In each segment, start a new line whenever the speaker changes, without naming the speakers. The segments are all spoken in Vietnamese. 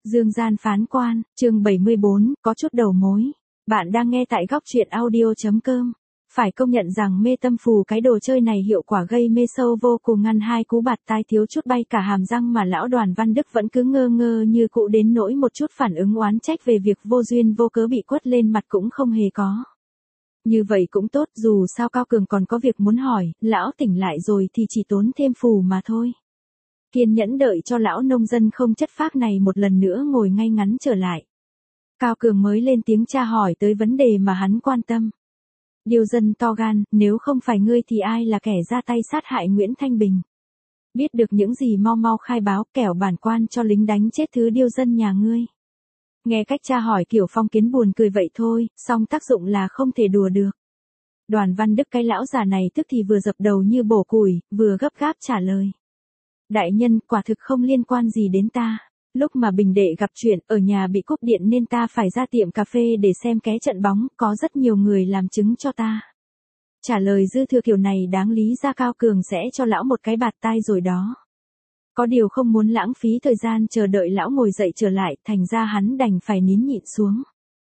Dương gian phán quan, chương 74, có chút đầu mối. Bạn đang nghe tại góc truyện audio.com. Phải công nhận rằng mê tâm phù cái đồ chơi này hiệu quả gây mê sâu vô cùng, ngăn hai cú bạt tai thiếu chút bay cả hàm răng mà lão Đoàn Văn Đức vẫn cứ ngơ ngơ như cũ, đến nỗi một chút phản ứng oán trách về việc vô duyên vô cớ bị quất lên mặt cũng không hề có. Như vậy cũng tốt, dù sao Cao Cường còn có việc muốn hỏi, lão tỉnh lại rồi thì chỉ tốn thêm phù mà thôi. Kiên nhẫn đợi cho lão nông dân không chất phác này một lần nữa ngồi ngay ngắn trở lại. Cao Cường mới lên tiếng tra hỏi tới vấn đề mà hắn quan tâm. Điêu dân to gan, nếu không phải ngươi thì ai là kẻ ra tay sát hại Nguyễn Thanh Bình? Biết được những gì mau mau khai báo, kẻo bản quan cho lính đánh chết thứ điêu dân nhà ngươi. Nghe cách tra hỏi kiểu Phong Kiến buồn cười vậy thôi, song tác dụng là không thể đùa được. Đoàn Văn Đức cái lão già này tức thì vừa dập đầu như bổ củi, vừa gấp gáp trả lời. Đại nhân, quả thực không liên quan gì đến ta. Lúc mà Bình đệ gặp chuyện, ở nhà bị cúp điện nên ta phải ra tiệm cà phê để xem ké trận bóng, có rất nhiều người làm chứng cho ta. Trả lời dư thừa kiểu này đáng lý ra Cao Cường sẽ cho lão một cái bạt tai rồi đó. Có điều không muốn lãng phí thời gian chờ đợi lão ngồi dậy trở lại, thành ra hắn đành phải nín nhịn xuống.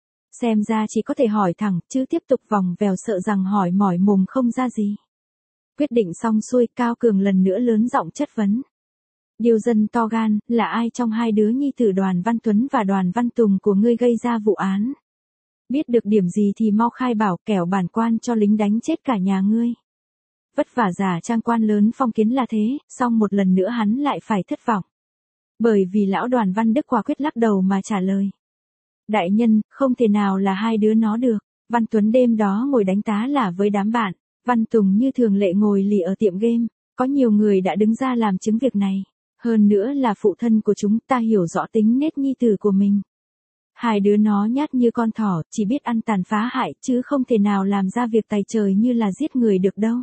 Xem ra chỉ có thể hỏi thẳng, chứ tiếp tục vòng vèo sợ rằng hỏi mỏi mồm không ra gì. Quyết định xong xuôi, Cao Cường lần nữa lớn giọng chất vấn. Điêu dân to gan, là ai trong hai đứa nhi tử Đoàn Văn Tuấn và Đoàn Văn Tùng của ngươi gây ra vụ án? Biết được điểm gì thì mau khai bảo, kẻo bản quan cho lính đánh chết cả nhà ngươi. Vất vả giả trang quan lớn Phong Kiến là thế, song một lần nữa hắn lại phải thất vọng. Bởi vì lão Đoàn Văn Đức quả quyết lắc đầu mà trả lời. Đại nhân, không thể nào là hai đứa nó được. Văn Tuấn đêm đó ngồi đánh tá là với đám bạn, Văn Tùng như thường lệ ngồi lì ở tiệm game. Có nhiều người đã đứng ra làm chứng việc này. Hơn nữa là phụ thân của chúng, ta hiểu rõ tính nết nhi tử của mình. Hai đứa nó nhát như con thỏ, chỉ biết ăn tàn phá hại chứ không thể nào làm ra việc tày trời như là giết người được đâu.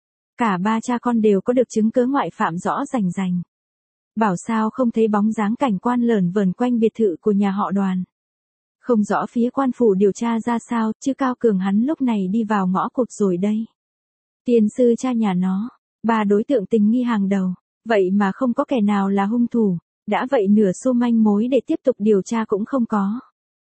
Cả ba cha con đều có được chứng cớ ngoại phạm rõ rành rành. Bảo sao không thấy bóng dáng cảnh quan lởn vởn quanh biệt thự của nhà họ Đoàn. Không rõ phía quan phủ điều tra ra sao, chứ Cao Cường hắn lúc này đi vào ngõ cụt rồi đây. Tiền sư cha nhà nó, ba đối tượng tình nghi hàng đầu. Vậy mà không có kẻ nào là hung thủ, đã vậy nửa xu manh mối để tiếp tục điều tra cũng không có.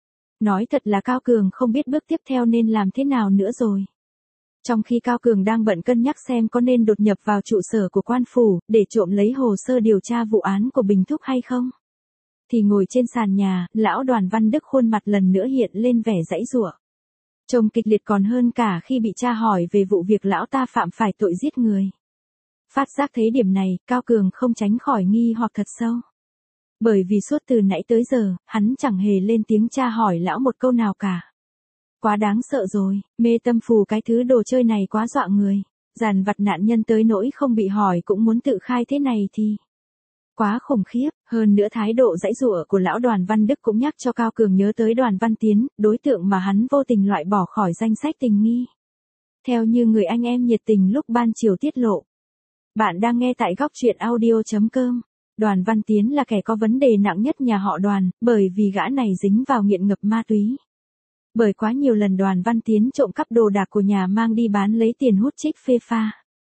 Nói thật là Cao Cường không biết bước tiếp theo nên làm thế nào nữa rồi. Trong khi Cao Cường đang bận cân nhắc xem có nên đột nhập vào trụ sở của quan phủ, để trộm lấy hồ sơ điều tra vụ án của Bình Thúc hay không, thì ngồi trên sàn nhà, lão Đoàn Văn Đức khuôn mặt lần nữa hiện lên vẻ giãy giụa. Trông kịch liệt còn hơn cả khi bị tra hỏi về vụ việc lão ta phạm phải tội giết người. Phát giác thấy điểm này, Cao Cường không tránh khỏi nghi hoặc thật sâu. Bởi vì suốt từ nãy tới giờ, hắn chẳng hề lên tiếng tra hỏi lão một câu nào cả. Quá đáng sợ rồi, mê tâm phù cái thứ đồ chơi này quá dọa người. Dàn vặt nạn nhân tới nỗi không bị hỏi cũng muốn tự khai thế này thì quá khủng khiếp. Hơn nữa thái độ giãy giụa của lão Đoàn Văn Đức cũng nhắc cho Cao Cường nhớ tới Đoàn Văn Tiến, đối tượng mà hắn vô tình loại bỏ khỏi danh sách tình nghi. Theo như người anh em nhiệt tình lúc ban chiều tiết lộ. Bạn đang nghe tại góc truyện audio.com. Đoàn Văn Tiến là kẻ có vấn đề nặng nhất nhà họ Đoàn, bởi vì gã này dính vào nghiện ngập ma túy. Bởi quá nhiều lần Đoàn Văn Tiến trộm cắp đồ đạc của nhà mang đi bán lấy tiền hút chích phê pha.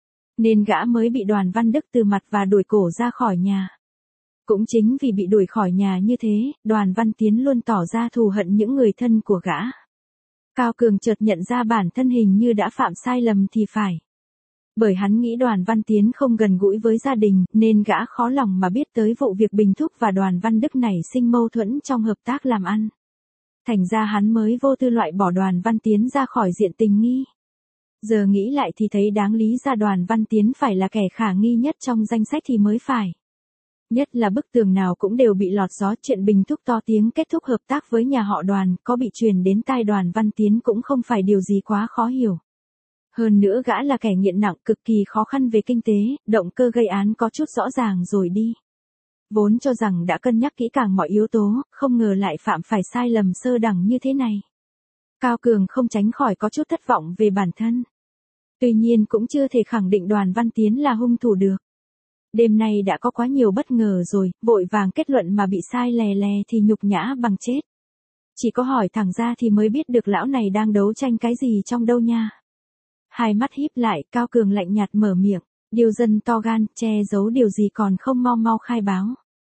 Nên gã mới bị Đoàn Văn Đức từ mặt và đuổi cổ ra khỏi nhà. Cũng chính vì bị đuổi khỏi nhà như thế, Đoàn Văn Tiến luôn tỏ ra thù hận những người thân của gã. Cao Cường chợt nhận ra bản thân hình như đã phạm sai lầm thì phải. Bởi hắn nghĩ Đoàn Văn Tiến không gần gũi với gia đình, nên gã khó lòng mà biết tới vụ việc Bình Thúc và Đoàn Văn Đức nảy sinh mâu thuẫn trong hợp tác làm ăn. Thành ra hắn mới vô tư loại bỏ Đoàn Văn Tiến ra khỏi diện tình nghi. Giờ nghĩ lại thì thấy đáng lý ra Đoàn Văn Tiến phải là kẻ khả nghi nhất trong danh sách thì mới phải. Nhất là bức tường nào cũng đều bị lọt gió, chuyện Bình Thúc to tiếng kết thúc hợp tác với nhà họ Đoàn, có bị truyền đến tai Đoàn Văn Tiến cũng không phải điều gì quá khó hiểu. Hơn nữa gã là kẻ nghiện nặng, cực kỳ khó khăn về kinh tế, động cơ gây án có chút rõ ràng rồi đi. Vốn cho rằng đã cân nhắc kỹ càng mọi yếu tố, không ngờ lại phạm phải sai lầm sơ đẳng như thế này. Cao Cường không tránh khỏi có chút thất vọng về bản thân. Tuy nhiên cũng chưa thể khẳng định Đoàn Văn Tiến là hung thủ được. Đêm nay đã có quá nhiều bất ngờ rồi, vội vàng kết luận mà bị sai lè lè thì nhục nhã bằng chết. Chỉ có hỏi thẳng ra thì mới biết được lão này đang đấu tranh cái gì trong đâu nha. Hai mắt híp lại, Cao Cường lạnh nhạt mở miệng. Điêu dân to gan, che giấu điều gì còn không mau mau khai báo.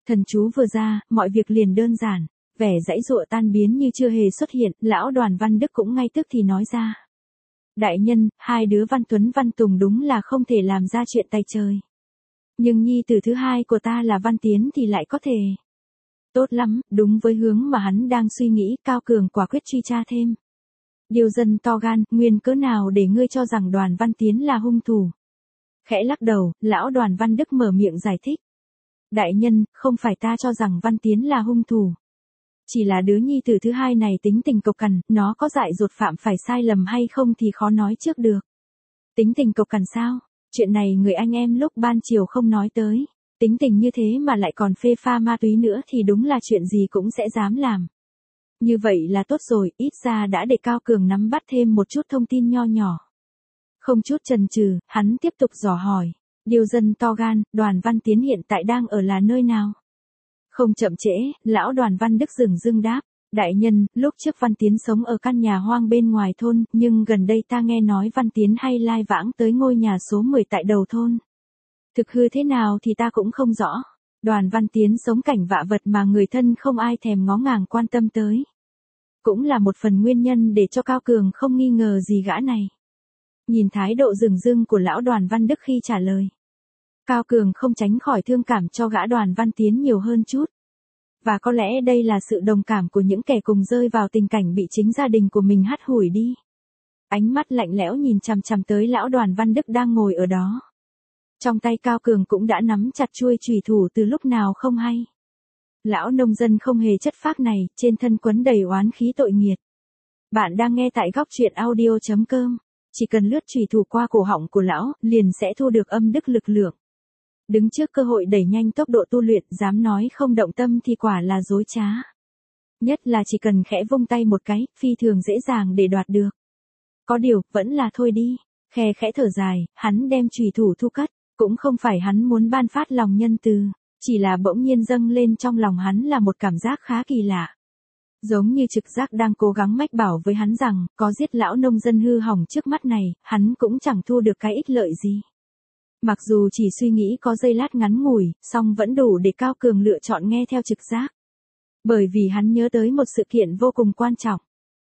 Thần chú vừa ra, mọi việc liền đơn giản, vẻ giãy giụa tan biến như chưa hề xuất hiện, lão Đoàn Văn Đức cũng ngay tức thì nói ra. Đại nhân, hai đứa Văn Tuấn Văn Tùng đúng là không thể làm ra chuyện tay trời. Nhưng nhi tử thứ hai của ta là Văn Tiến thì lại có thể. Tốt lắm, đúng với hướng mà hắn đang suy nghĩ, Cao Cường quả quyết truy tra thêm. Điều dân to gan, nguyên cớ nào để ngươi cho rằng Đoàn Văn Tiến là hung thủ? Khẽ lắc đầu, lão Đoàn Văn Đức mở miệng giải thích. Đại nhân, không phải ta cho rằng Văn Tiến là hung thủ. Chỉ là đứa nhi tử thứ hai này tính tình cộc cằn, nó có dại dột phạm phải sai lầm hay không thì khó nói trước được. Tính tình cộc cằn sao? Chuyện này người anh em lúc ban chiều không nói tới. Tính tình như thế mà lại còn phê pha ma túy nữa thì đúng là chuyện gì cũng sẽ dám làm. Như vậy là tốt rồi, ít ra đã để Cao Cường nắm bắt thêm một chút thông tin nho nhỏ. Không chút chần chừ, hắn tiếp tục dò hỏi. Điều dân to gan, Đoàn Văn Tiến hiện tại đang ở là nơi nào? Không chậm trễ, lão Đoàn Văn Đức dửng dưng đáp. Đại nhân, lúc trước Văn Tiến sống ở căn nhà hoang bên ngoài thôn, nhưng gần đây ta nghe nói Văn Tiến hay lai vãng tới ngôi nhà số 10 tại đầu thôn. Thực hư thế nào thì ta cũng không rõ. Đoàn Văn Tiến sống cảnh vạ vật mà người thân không ai thèm ngó ngàng quan tâm tới. Cũng là một phần nguyên nhân để cho Cao Cường không nghi ngờ gì gã này. Nhìn thái độ dửng dưng của lão Đoàn Văn Đức khi trả lời. Cao Cường không tránh khỏi thương cảm cho gã Đoàn Văn Tiến nhiều hơn chút. Và có lẽ đây là sự đồng cảm của những kẻ cùng rơi vào tình cảnh bị chính gia đình của mình hắt hủi đi. Ánh mắt lạnh lẽo nhìn chằm chằm tới lão Đoàn Văn Đức đang ngồi ở đó. Trong tay Cao Cường cũng đã nắm chặt chuôi chùy thủ từ lúc nào không hay. Lão nông dân không hề chất phác này, trên thân quấn đầy oán khí tội nghiệt. Bạn đang nghe tại góc truyện audio.com. Chỉ cần lướt chùy thủ qua cổ họng của lão, liền sẽ thu được âm đức lực lượng. Đứng trước cơ hội đẩy nhanh tốc độ tu luyện, dám nói không động tâm thì quả là dối trá. Nhất là chỉ cần khẽ vung tay một cái, phi thường dễ dàng để đoạt được. Có điều, vẫn là thôi đi. Khe khẽ thở dài, hắn đem chùy thủ thu cất. Cũng không phải hắn muốn ban phát lòng nhân từ, chỉ là bỗng nhiên dâng lên trong lòng hắn là một cảm giác khá kỳ lạ. Giống như trực giác đang cố gắng mách bảo với hắn rằng, có giết lão nông dân hư hỏng trước mắt này, hắn cũng chẳng thu được cái ích lợi gì. Mặc dù chỉ suy nghĩ có giây lát ngắn ngủi, song vẫn đủ để Cao Cường lựa chọn nghe theo trực giác. Bởi vì hắn nhớ tới một sự kiện vô cùng quan trọng.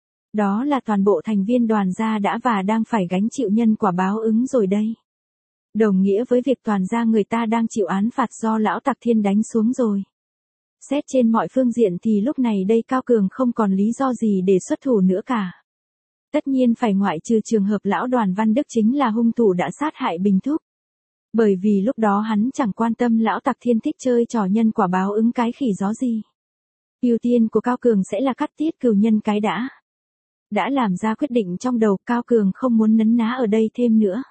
Đó là toàn bộ thành viên đoàn gia đã và đang phải gánh chịu nhân quả báo ứng rồi đây. Đồng nghĩa với việc toàn gia người ta đang chịu án phạt do lão Tặc Thiên đánh xuống rồi. Xét trên mọi phương diện thì lúc này đây Cao Cường không còn lý do gì để xuất thủ nữa cả. Tất nhiên phải ngoại trừ trường hợp lão Đoàn Văn Đức chính là hung thủ đã sát hại Bình Thúc. Bởi vì lúc đó hắn chẳng quan tâm lão Tặc Thiên thích chơi trò nhân quả báo ứng cái khỉ gió gì. Ưu tiên của Cao Cường sẽ là cắt tiết cừu nhân cái đã. Đã làm ra quyết định trong đầu, Cao Cường không muốn nấn ná ở đây thêm nữa.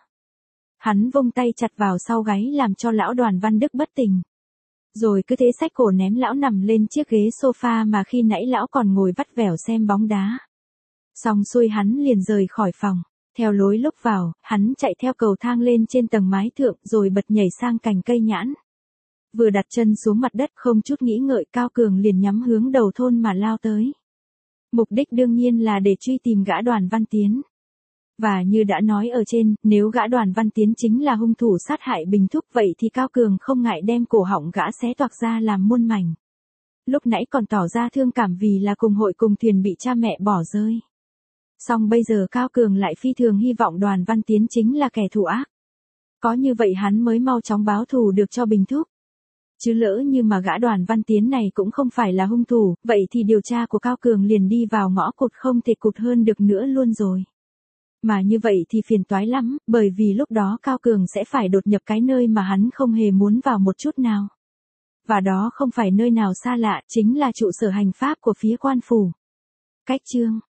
Hắn vung tay chặt vào sau gáy làm cho lão Đoàn Văn Đức bất tỉnh. Rồi cứ thế xách cổ ném lão nằm lên chiếc ghế sofa mà khi nãy lão còn ngồi vắt vẻo xem bóng đá. Xong xuôi hắn liền rời khỏi phòng. Theo lối lúc vào, hắn chạy theo cầu thang lên trên tầng mái thượng rồi bật nhảy sang cành cây nhãn. Vừa đặt chân xuống mặt đất không chút nghĩ ngợi, Cao Cường liền nhắm hướng đầu thôn mà lao tới. Mục đích đương nhiên là để truy tìm gã Đoàn Văn Tiến. Và như đã nói ở trên, nếu gã Đoàn Văn Tiến chính là hung thủ sát hại Bình Thúc vậy thì Cao Cường không ngại đem cổ họng gã xé toạc ra làm muôn mảnh. Lúc nãy còn tỏ ra thương cảm vì là cùng hội cùng thuyền bị cha mẹ bỏ rơi. Song bây giờ Cao Cường lại phi thường hy vọng Đoàn Văn Tiến chính là kẻ thù ác. Có như vậy hắn mới mau chóng báo thù được cho Bình Thúc. Chứ lỡ như mà gã Đoàn Văn Tiến này cũng không phải là hung thủ, vậy thì điều tra của Cao Cường liền đi vào ngõ cụt không thể cụt hơn được nữa luôn rồi. Mà như vậy thì phiền toái lắm, bởi vì lúc đó Cao Cường sẽ phải đột nhập cái nơi mà hắn không hề muốn vào một chút nào. Và đó không phải nơi nào xa lạ, chính là trụ sở hành pháp của phía quan phủ. Cách chương